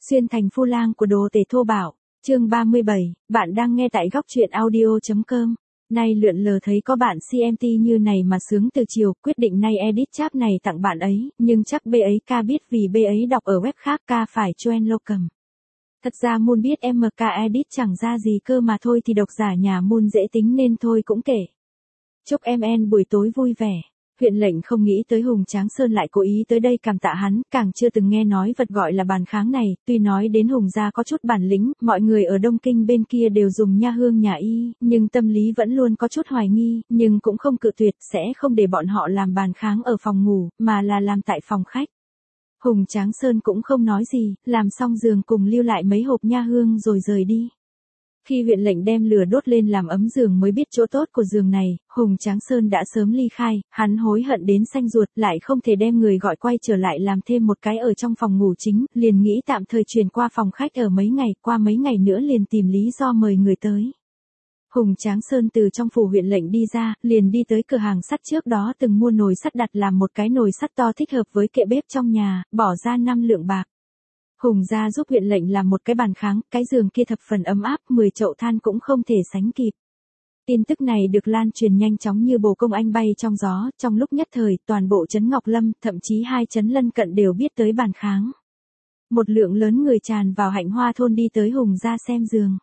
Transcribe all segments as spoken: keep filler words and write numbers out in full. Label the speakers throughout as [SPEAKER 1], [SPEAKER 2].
[SPEAKER 1] Xuyên thành phu lang của đồ tể thô bạo, chương ba mươi bảy, bạn đang nghe tại góc truyện audio.com. Nay lượn lờ thấy có bạn xê em tê như này mà sướng từ chiều, quyết định nay edit chap này tặng bạn ấy, nhưng chắc bê ấy ca biết vì bê ấy đọc ở web khác ca phải join locum. Thật ra Moon biết em ca edit chẳng ra gì cơ mà thôi thì độc giả nhà Moon dễ tính nên thôi cũng kể. Chúc em en buổi tối vui vẻ. Huyện lệnh không nghĩ tới Hùng Tráng Sơn lại cố ý tới đây cảm tạ hắn, càng chưa từng nghe nói vật gọi là bàn kháng này, tuy nói đến Hùng gia có chút bản lĩnh, mọi người ở Đông Kinh bên kia đều dùng nha hương nhà y, nhưng tâm lý vẫn luôn có chút hoài nghi, nhưng cũng không cự tuyệt, sẽ không để bọn họ làm bàn kháng ở phòng ngủ, mà là làm tại phòng khách. Hùng Tráng Sơn cũng không nói gì, làm xong giường cùng lưu lại mấy hộp nha hương rồi rời đi. Khi huyện lệnh đem lửa đốt lên làm ấm giường mới biết chỗ tốt của giường này, Hùng Tráng Sơn đã sớm ly khai, hắn hối hận đến xanh ruột, lại không thể đem người gọi quay trở lại làm thêm một cái ở trong phòng ngủ chính, liền nghĩ tạm thời chuyển qua phòng khách ở mấy ngày, qua mấy ngày nữa liền tìm lý do mời người tới. Hùng Tráng Sơn từ trong phủ huyện lệnh đi ra, liền đi tới cửa hàng sắt trước đó từng mua nồi sắt đặt làm một cái nồi sắt to thích hợp với kệ bếp trong nhà, bỏ ra năm lượng bạc. Hùng gia giúp huyện lệnh làm một cái bàn kháng, cái giường kia thập phần ấm áp, mười chậu than cũng không thể sánh kịp. Tin tức này được lan truyền nhanh chóng như bồ công anh bay trong gió, trong lúc nhất thời, toàn bộ trấn Ngọc Lâm, thậm chí hai trấn lân cận đều biết tới bàn kháng. Một lượng lớn người tràn vào Hạnh Hoa thôn đi tới Hùng gia xem giường.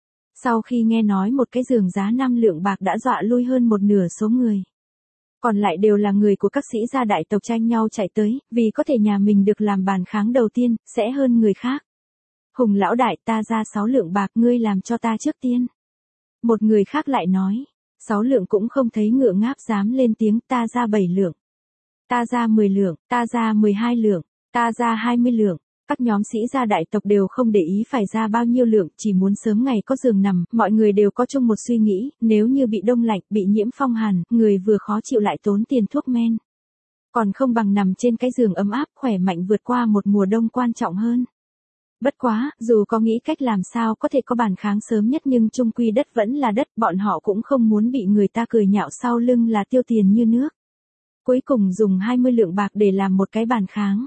[SPEAKER 1] Sau khi nghe nói một cái giường giá năm lượng bạc đã dọa lui hơn một nửa số người. Còn lại đều là người của các sĩ gia đại tộc tranh nhau chạy tới, vì có thể nhà mình được làm bàn kháng đầu tiên, sẽ hơn người khác. Hùng lão đại, ta ra sáu lượng bạc, ngươi làm cho ta trước tiên. Một người khác lại nói, sáu lượng cũng không thấy ngựa ngáp dám lên tiếng, ta ra bảy lượng. Ta ra mười lượng, ta ra mười hai lượng, ta ra hai mươi lượng. Các nhóm sĩ gia đại tộc đều không để ý phải ra bao nhiêu lượng, chỉ muốn sớm ngày có giường nằm, mọi người đều có chung một suy nghĩ, nếu như bị đông lạnh, bị nhiễm phong hàn, người vừa khó chịu lại tốn tiền thuốc men. Còn không bằng nằm trên cái giường ấm áp, khỏe mạnh vượt qua một mùa đông quan trọng hơn. Bất quá, dù có nghĩ cách làm sao có thể có bàn kháng sớm nhất nhưng chung quy đất vẫn là đất, bọn họ cũng không muốn bị người ta cười nhạo sau lưng là tiêu tiền như nước. Cuối cùng dùng hai mươi lượng bạc để làm một cái bàn kháng.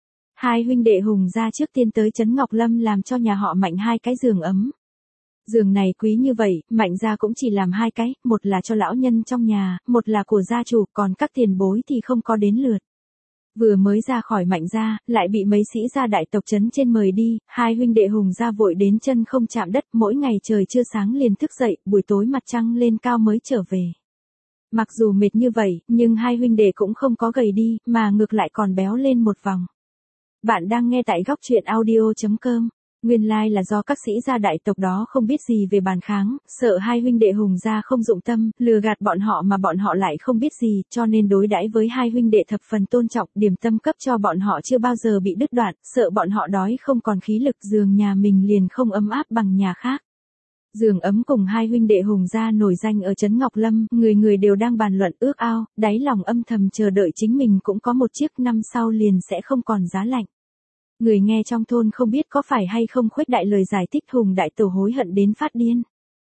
[SPEAKER 1] Hai huynh đệ Hùng gia trước tiên tới trấn Ngọc Lâm làm cho nhà họ Mạnh hai cái giường ấm. Giường này quý như vậy, Mạnh gia cũng chỉ làm hai cái, một là cho lão nhân trong nhà, một là của gia chủ, còn các tiền bối thì không có đến lượt. Vừa mới ra khỏi Mạnh gia, lại bị mấy sĩ gia đại tộc trấn trên mời đi, hai huynh đệ Hùng gia vội đến chân không chạm đất, mỗi ngày trời chưa sáng liền thức dậy, buổi tối mặt trăng lên cao mới trở về. Mặc dù mệt như vậy, nhưng hai huynh đệ cũng không có gầy đi, mà ngược lại còn béo lên một vòng. Bạn đang nghe tại góc truyện audio.com. Nguyên lai like là do các sĩ gia đại tộc đó không biết gì về bàn kháng, sợ hai huynh đệ Hùng gia không dụng tâm, lừa gạt bọn họ mà bọn họ lại không biết gì, cho nên đối đãi với hai huynh đệ thập phần tôn trọng, điểm tâm cấp cho bọn họ chưa bao giờ bị đứt đoạn, sợ bọn họ đói không còn khí lực, giường nhà mình liền không ấm áp bằng nhà khác. Giường ấm cùng hai huynh đệ Hùng gia nổi danh ở trấn Ngọc Lâm, người người đều đang bàn luận ước ao, đáy lòng âm thầm chờ đợi chính mình cũng có một chiếc, năm sau liền sẽ không còn giá lạnh. Người nghe trong thôn không biết có phải hay không khuếch đại lời giải thích Hùng đại tổ hối hận đến phát điên.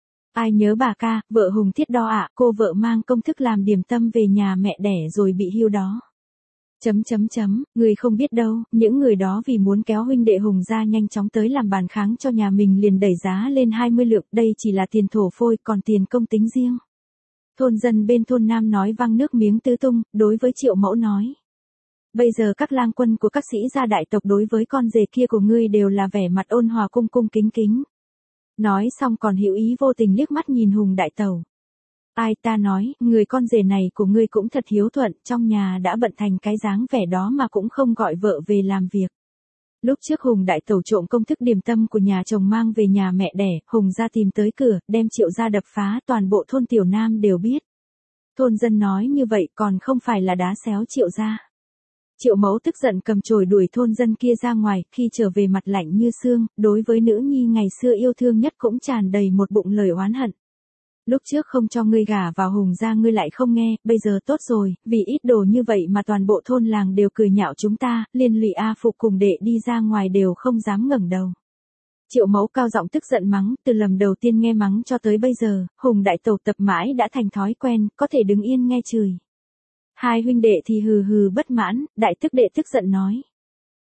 [SPEAKER 1] Ai nhớ bà ca, vợ Hùng Thiết Đo ạ, cô vợ mang công thức làm điểm tâm về nhà mẹ đẻ rồi bị hưu đó. Chấm chấm chấm, người không biết đâu, những người đó vì muốn kéo huynh đệ Hùng gia nhanh chóng tới làm bàn kháng cho nhà mình liền đẩy giá lên hai mươi lượng, đây chỉ là tiền thổ phôi, còn tiền công tính riêng. Thôn dân bên thôn Nam nói văng nước miếng tứ tung, đối với Triệu Mẫu nói. Bây giờ các lang quân của các sĩ gia đại tộc đối với con rể kia của ngươi đều là vẻ mặt ôn hòa cung cung kính kính. Nói xong còn hữu ý vô tình liếc mắt nhìn Hùng đại tẩu. Ai ta nói, người con rể này của ngươi cũng thật hiếu thuận, trong nhà đã bận thành cái dáng vẻ đó mà cũng không gọi vợ về làm việc. Lúc trước Hùng đại tẩu trộm công thức điểm tâm của nhà chồng mang về nhà mẹ đẻ, Hùng gia tìm tới cửa, đem Triệu gia đập phá, toàn bộ thôn Tiểu Nam đều biết. Thôn dân nói như vậy còn không phải là đá xéo Triệu gia. Triệu Mẫu tức giận cầm chổi đuổi thôn dân kia ra ngoài, khi trở về mặt lạnh như xương, đối với nữ nhi ngày xưa yêu thương nhất cũng tràn đầy một bụng lời oán hận. Lúc trước không cho ngươi gả vào Hùng gia ngươi lại không nghe, bây giờ tốt rồi, vì ít đồ như vậy mà toàn bộ thôn làng đều cười nhạo chúng ta, liên lụy A Phục cùng đệ đi ra ngoài đều không dám ngẩng đầu. Triệu Mẫu cao giọng tức giận mắng, từ lần đầu tiên nghe mắng cho tới bây giờ, Hùng đại tẩu tập mãi đã thành thói quen, có thể đứng yên nghe chửi. Hai huynh đệ thì hừ hừ bất mãn, đại tức đệ tức giận nói.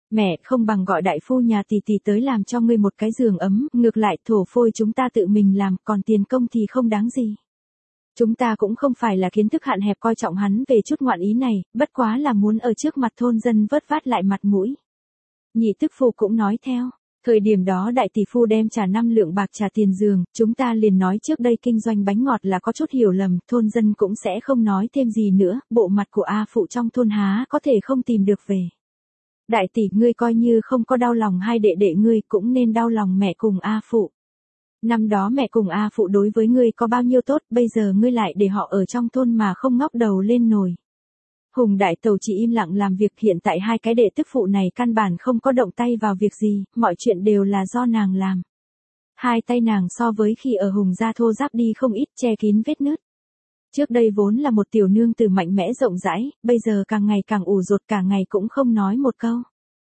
[SPEAKER 1] Mẹ, không bằng gọi đại phu nhà tỷ tỷ tới làm cho ngươi một cái giường ấm, ngược lại thổ phôi chúng ta tự mình làm, còn tiền công thì không đáng gì. Chúng ta cũng không phải là kiến thức hạn hẹp coi trọng hắn về chút ngoạn ý này, bất quá là muốn ở trước mặt thôn dân vớt vát lại mặt mũi. Nhị tức phụ cũng nói theo. Thời điểm đó đại tỷ phu đem trả năm lượng bạc trả tiền giường, chúng ta liền nói trước đây kinh doanh bánh ngọt là có chút hiểu lầm, thôn dân cũng sẽ không nói thêm gì nữa, bộ mặt của A phụ trong thôn há có thể không tìm được về. Đại tỷ ngươi coi như không có đau lòng hai đệ đệ ngươi cũng nên đau lòng mẹ cùng A phụ. Năm đó mẹ cùng A phụ đối với ngươi có bao nhiêu tốt, bây giờ ngươi lại để họ ở trong thôn mà không ngóc đầu lên nổi. Hùng đại tẩu chỉ im lặng làm việc, hiện tại hai cái đệ tức phụ này căn bản không có động tay vào việc gì, mọi chuyện đều là do nàng làm. Hai tay nàng so với khi ở Hùng gia thô ráp đi không ít, che kín vết nứt. Trước đây vốn là một tiểu nương tử mạnh mẽ rộng rãi, bây giờ càng ngày càng ủ rột, cả ngày cũng không nói một câu.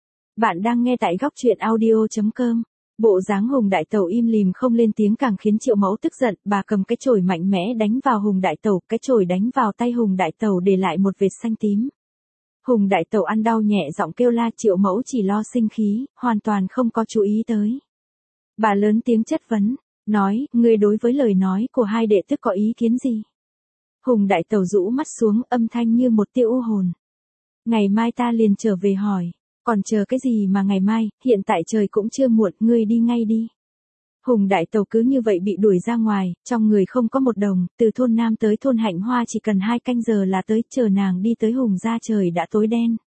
[SPEAKER 1] Bạn đang nghe tại góc truyện audio chấm com. Bộ dáng Hùng đại tẩu im lìm không lên tiếng càng khiến Triệu Mẫu tức giận, bà cầm cái chổi mạnh mẽ đánh vào Hùng đại tẩu, cái chổi đánh vào tay Hùng đại tẩu để lại một vệt xanh tím. Hùng đại tẩu ăn đau nhẹ giọng kêu la, Triệu Mẫu chỉ lo sinh khí, hoàn toàn không có chú ý tới. Bà lớn tiếng chất vấn, nói, ngươi đối với lời nói của hai đệ tức có ý kiến gì? Hùng đại tẩu rũ mắt xuống, âm thanh như một tia u hồn. Ngày mai ta liền trở về hỏi. Còn chờ cái gì mà ngày mai, hiện tại trời cũng chưa muộn, ngươi đi ngay đi. Hùng đại tẩu cứ như vậy bị đuổi ra ngoài, trong người không có một đồng, từ thôn Nam tới thôn Hạnh Hoa chỉ cần hai canh giờ là tới, chờ nàng đi tới Hùng gia trời đã tối đen.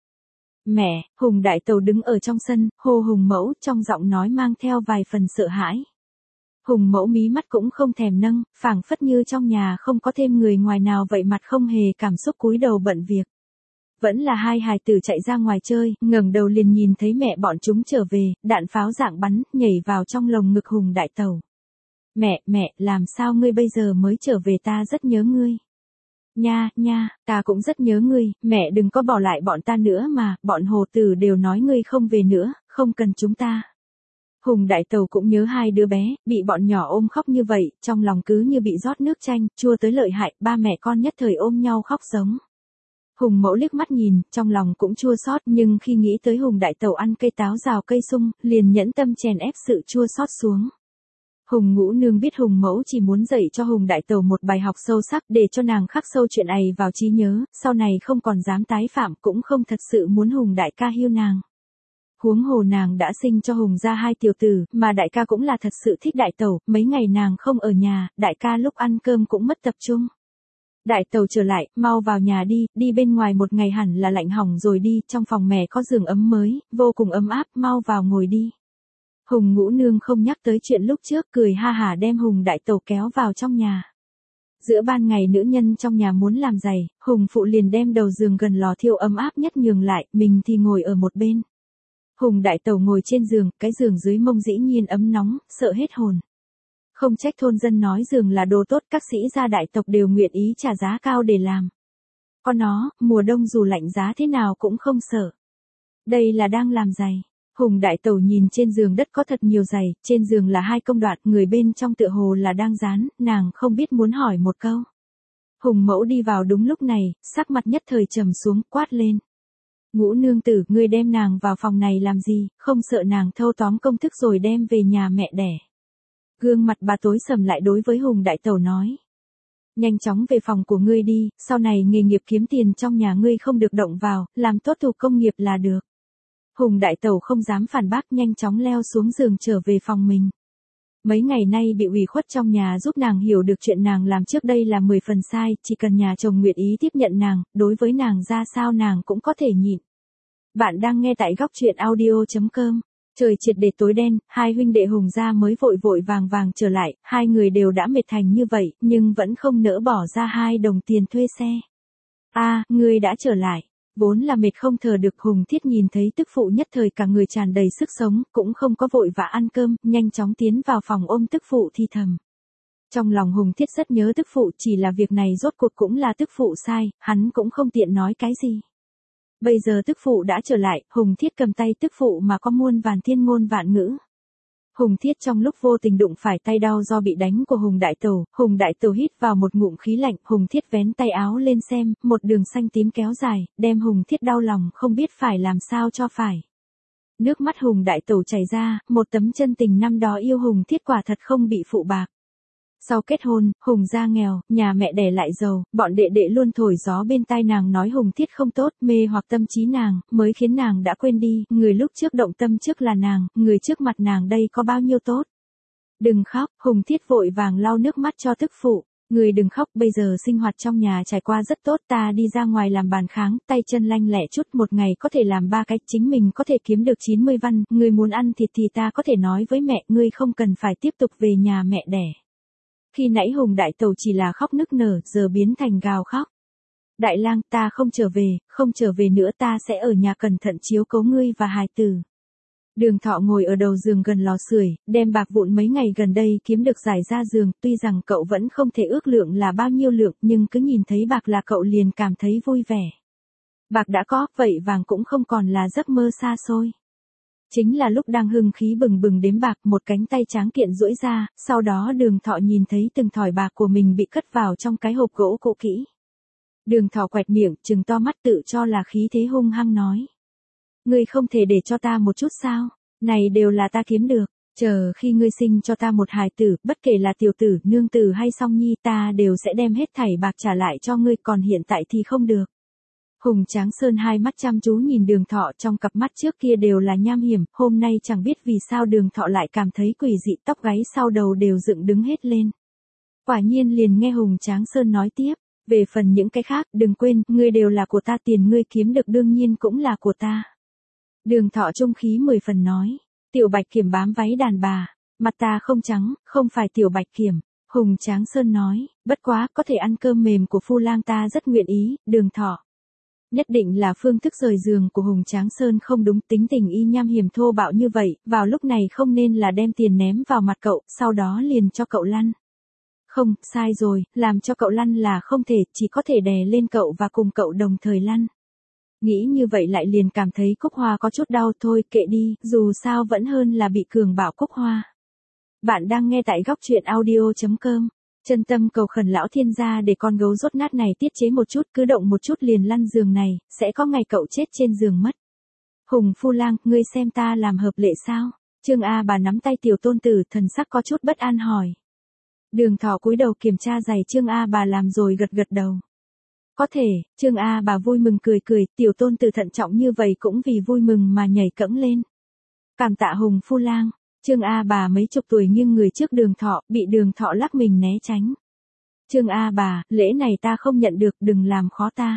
[SPEAKER 1] Mẹ, Hùng đại tẩu đứng ở trong sân, hô Hùng mẫu, trong giọng nói mang theo vài phần sợ hãi. Hùng mẫu mí mắt cũng không thèm nâng, phảng phất như trong nhà không có thêm người ngoài nào vậy, mặt không hề cảm xúc cúi đầu bận việc. Vẫn là hai hài tử chạy ra ngoài chơi, ngẩng đầu liền nhìn thấy mẹ bọn chúng trở về, đạn pháo dạng bắn, nhảy vào trong lồng ngực Hùng đại tẩu. Mẹ, mẹ, làm sao ngươi bây giờ mới trở về, ta rất nhớ ngươi. Nha, nha, ta cũng rất nhớ ngươi, mẹ đừng có bỏ lại bọn ta nữa mà, bọn hồ tử đều nói ngươi không về nữa, không cần chúng ta. Hùng đại tẩu cũng nhớ hai đứa bé, bị bọn nhỏ ôm khóc như vậy, trong lòng cứ như bị rót nước chanh, chua tới lợi hại, ba mẹ con nhất thời ôm nhau khóc giống. Hùng mẫu liếc mắt nhìn, trong lòng cũng chua xót, nhưng khi nghĩ tới Hùng đại tẩu ăn cây táo rào cây sung, liền nhẫn tâm chèn ép sự chua xót xuống. Hùng ngũ nương biết Hùng mẫu chỉ muốn dạy cho Hùng đại tẩu một bài học sâu sắc để cho nàng khắc sâu chuyện này vào trí nhớ, sau này không còn dám tái phạm, cũng không thật sự muốn Hùng đại ca hiu nàng. Huống hồ nàng đã sinh cho Hùng ra hai tiểu tử, mà đại ca cũng là thật sự thích đại tẩu, mấy ngày nàng không ở nhà, đại ca lúc ăn cơm cũng mất tập trung. Đại tẩu trở lại, mau vào nhà đi, đi bên ngoài một ngày hẳn là lạnh hỏng rồi đi, trong phòng mẹ có giường ấm mới, vô cùng ấm áp, mau vào ngồi đi. Hùng ngũ nương không nhắc tới chuyện lúc trước, cười ha hả đem Hùng đại tẩu kéo vào trong nhà. Giữa ban ngày nữ nhân trong nhà muốn làm giày, Hùng phụ liền đem đầu giường gần lò thiêu ấm áp nhất nhường lại, mình thì ngồi ở một bên. Hùng đại tẩu ngồi trên giường, cái giường dưới mông dĩ nhiên ấm nóng, sợ hết hồn. Không trách thôn dân nói giường là đồ tốt, các sĩ gia đại tộc đều nguyện ý trả giá cao để làm. Có nó, mùa đông dù lạnh giá thế nào cũng không sợ. Đây là đang làm giày. Hùng đại tẩu nhìn trên giường đất có thật nhiều giày, trên giường là hai công đoạn, người bên trong tựa hồ là đang dán, nàng không biết muốn hỏi một câu. Hùng mẫu đi vào đúng lúc này, sắc mặt nhất thời trầm xuống, quát lên. Ngũ nương tử, ngươi đem nàng vào phòng này làm gì, không sợ nàng thâu tóm công thức rồi đem về nhà mẹ đẻ. Gương mặt bà tối sầm lại đối với Hùng đại tẩu nói. Nhanh chóng về phòng của ngươi đi, sau này nghề nghiệp kiếm tiền trong nhà ngươi không được động vào, làm tốt thủ công nghiệp là được. Hùng đại tẩu không dám phản bác, nhanh chóng leo xuống giường trở về phòng mình. Mấy ngày nay bị ủy khuất trong nhà giúp nàng hiểu được chuyện nàng làm trước đây là mười phần sai, chỉ cần nhà chồng nguyện ý tiếp nhận nàng, đối với nàng ra sao nàng cũng có thể nhịn. Bạn đang nghe tại góc truyện audio chấm com. Trời triệt để tối đen, hai huynh đệ Hùng gia mới vội vội vàng vàng trở lại, hai người đều đã mệt thành như vậy, nhưng vẫn không nỡ bỏ ra hai đồng tiền thuê xe. A, à, ngươi đã trở lại. Vốn là mệt không thở được, Hùng Thiết nhìn thấy tức phụ nhất thời cả người tràn đầy sức sống, cũng không có vội vã ăn cơm, nhanh chóng tiến vào phòng ôm tức phụ thì thầm. Trong lòng Hùng Thiết rất nhớ tức phụ, chỉ là việc này rốt cuộc cũng là tức phụ sai, hắn cũng không tiện nói cái gì. Bây giờ tức phụ đã trở lại, Hùng Thiết cầm tay tức phụ mà có muôn vàn thiên ngôn vạn ngữ. Hùng Thiết trong lúc vô tình đụng phải tay đau do bị đánh của Hùng đại tẩu, Hùng đại tẩu hít vào một ngụm khí lạnh, Hùng Thiết vén tay áo lên xem, một đường xanh tím kéo dài, đem Hùng Thiết đau lòng không biết phải làm sao cho phải. Nước mắt Hùng đại tẩu chảy ra, một tấm chân tình năm đó yêu Hùng Thiết quả thật không bị phụ bạc. Sau kết hôn, Hùng gia nghèo, nhà mẹ đẻ lại giàu, bọn đệ đệ luôn thổi gió bên tai nàng nói Hùng Thiết không tốt, mê hoặc tâm trí nàng, mới khiến nàng đã quên đi, người lúc trước động tâm trước là nàng, người trước mặt nàng đây có bao nhiêu tốt. Đừng khóc, Hùng Thiết vội vàng lau nước mắt cho tức phụ. Người đừng khóc, bây giờ sinh hoạt trong nhà trải qua rất tốt, ta đi ra ngoài làm bàn kháng, tay chân lanh lẹ chút, một ngày có thể làm ba cái, chính mình có thể kiếm được chín mươi văn, người muốn ăn thịt thì ta có thể nói với mẹ, ngươi không cần phải tiếp tục về nhà mẹ đẻ. Khi nãy Hùng đại tẩu chỉ là khóc nức nở, giờ biến thành gào khóc. Đại lang, ta không trở về, không trở về nữa, ta sẽ ở nhà cẩn thận chiếu cố ngươi và hài tử. Đường Thọ ngồi ở đầu giường gần lò sưởi, đem bạc vụn mấy ngày gần đây kiếm được giải ra giường, tuy rằng cậu vẫn không thể ước lượng là bao nhiêu lượng, nhưng cứ nhìn thấy bạc là cậu liền cảm thấy vui vẻ. Bạc đã có, vậy vàng cũng không còn là giấc mơ xa xôi. Chính là lúc đang hưng khí bừng bừng đếm bạc, một cánh tay tráng kiện duỗi ra, sau đó Đường Thọ nhìn thấy từng thỏi bạc của mình bị cất vào trong cái hộp gỗ cũ kỹ. Đường Thọ quẹt miệng, trừng to mắt tự cho là khí thế hung hăng nói. Ngươi không thể để cho ta một chút sao? Này đều là ta kiếm được, chờ khi ngươi sinh cho ta một hài tử, bất kể là tiểu tử, nương tử hay song nhi, ta đều sẽ đem hết thảy bạc trả lại cho ngươi, còn hiện tại thì không được. Hùng Tráng Sơn hai mắt chăm chú nhìn Đường Thọ, trong cặp mắt trước kia đều là nham hiểm, hôm nay chẳng biết vì sao Đường Thọ lại cảm thấy quỷ dị, tóc gáy sau đầu đều dựng đứng hết lên. Quả nhiên liền nghe Hùng Tráng Sơn nói tiếp, về phần những cái khác, đừng quên, ngươi đều là của ta, tiền ngươi kiếm được đương nhiên cũng là của ta. Đường Thọ trung khí mười phần nói, Tiểu Bạch Kiểm bám váy đàn bà, mặt ta không trắng, không phải Tiểu Bạch Kiểm. Hùng Tráng Sơn nói, bất quá, có thể ăn cơm mềm của Phu Lang ta rất nguyện ý, Đường Thọ. Nhất định là phương thức rời giường của Hùng Tráng Sơn không đúng, tính tình y nham hiểm thô bạo như vậy, vào lúc này không nên là đem tiền ném vào mặt cậu, sau đó liền cho cậu lăn. Không, sai rồi, làm cho cậu lăn là không thể, chỉ có thể đè lên cậu và cùng cậu đồng thời lăn. Nghĩ như vậy lại liền cảm thấy Cúc Hoa có chút đau, thôi kệ đi, dù sao vẫn hơn là bị cường bạo Cúc Hoa. Bạn đang nghe tại góc truyện audio chấm com. Chân tâm cầu khẩn lão thiên gia để con gấu rốt nát này tiết chế một chút, cứ động một chút liền lăn giường này, sẽ có ngày cậu chết trên giường mất. Hùng Phu Lang, ngươi xem ta làm hợp lệ sao? Trương A Bà nắm tay tiểu tôn tử, thần sắc có chút bất an hỏi. Đường Thọ cúi đầu kiểm tra giày Trương A Bà làm rồi gật gật đầu. Có thể, Trương A Bà vui mừng cười cười, tiểu tôn tử thận trọng như vậy cũng vì vui mừng mà nhảy cẫng lên. Cảm tạ Hùng Phu Lang. Trương A Bà mấy chục tuổi nghiêng người trước Đường Thọ, bị Đường Thọ lắc mình né tránh. Trương A Bà, lễ này ta không nhận được, đừng làm khó ta.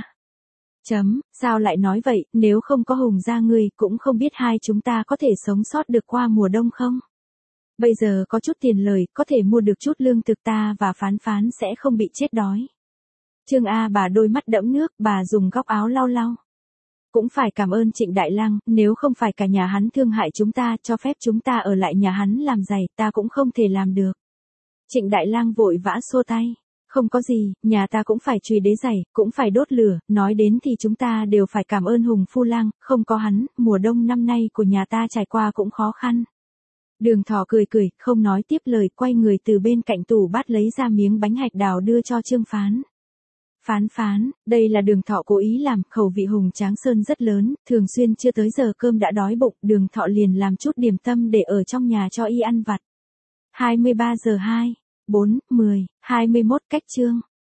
[SPEAKER 1] Chấm, sao lại nói vậy, nếu không có Hùng gia ngươi, cũng không biết hai chúng ta có thể sống sót được qua mùa đông không? Bây giờ có chút tiền lời, có thể mua được chút lương thực, ta và Phán Phán sẽ không bị chết đói. Trương A Bà đôi mắt đẫm nước, bà dùng góc áo lau lau. Cũng phải cảm ơn Trịnh Đại Lang, nếu không phải cả nhà hắn thương hại chúng ta, cho phép chúng ta ở lại nhà hắn làm giày, ta cũng không thể làm được. Trịnh Đại Lang vội vã xua tay. Không có gì, nhà ta cũng phải chùy đế giày, cũng phải đốt lửa, nói đến thì chúng ta đều phải cảm ơn Hùng Phu Lang, không có hắn, mùa đông năm nay của nhà ta trải qua cũng khó khăn. Đường Thọ cười cười, không nói tiếp lời, quay người từ bên cạnh tủ bát lấy ra miếng bánh hạch đào đưa cho Trương Phán. Phán Phán, đây là Đường Thọ cố ý làm, khẩu vị Hùng Tráng Sơn rất lớn, thường xuyên chưa tới giờ cơm đã đói bụng, Đường Thọ liền làm chút điểm tâm để ở trong nhà cho y ăn vặt. hai mươi ba giờ hai, bốn, mười, hai mươi mốt cách chương.